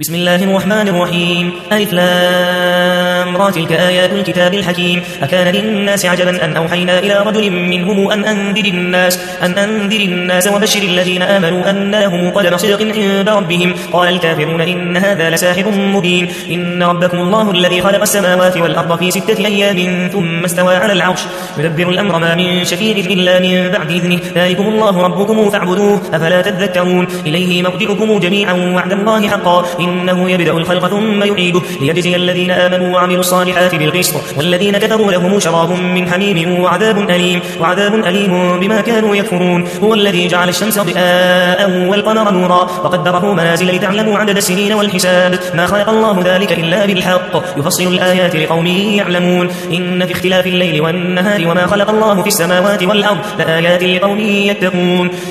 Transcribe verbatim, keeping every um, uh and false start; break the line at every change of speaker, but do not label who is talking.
بسم الله الرحمن الرحيم. ألف لام را تلك آيات الكتاب الحكيم. أكان للناس عجبا أن أوحينا إلى رجل منهم أن أنذر الناس أن أنذر الناس وبشر الذين آمنوا أن لهم قدم صدق عند ربهم. قال الكافرون إن هذا لساحر مبين. إن ربكم الله الذي خلق السماوات والأرض في ستة أيام ثم استوى على العرش يدبر الأمر ما من شفيع إلا من بعد إذنه ذلكم الله ربكم فاعبدوه أفلا تذكرون. إليه مرجعكم جميعا وعد الله حقا إنه يبدأ الخلق ثم يعيده ليجزي الذين آمنوا وعملوا الصالحات بالقسط والذين كفروا لهم شراب من حميم وعذاب أليم وعذاب أليم بما كانوا يكفرون. هو الذي جعل الشمس ضياء والقمر نورا وقدره منازل لتعلموا عدد السنين والحساب ما خلق الله ذلك إلا بالحق يفصل الآيات لقوم يعلمون. إن في اختلاف الليل والنهار وما خلق الله في السماوات والأرض لآيات لقوم يتقون.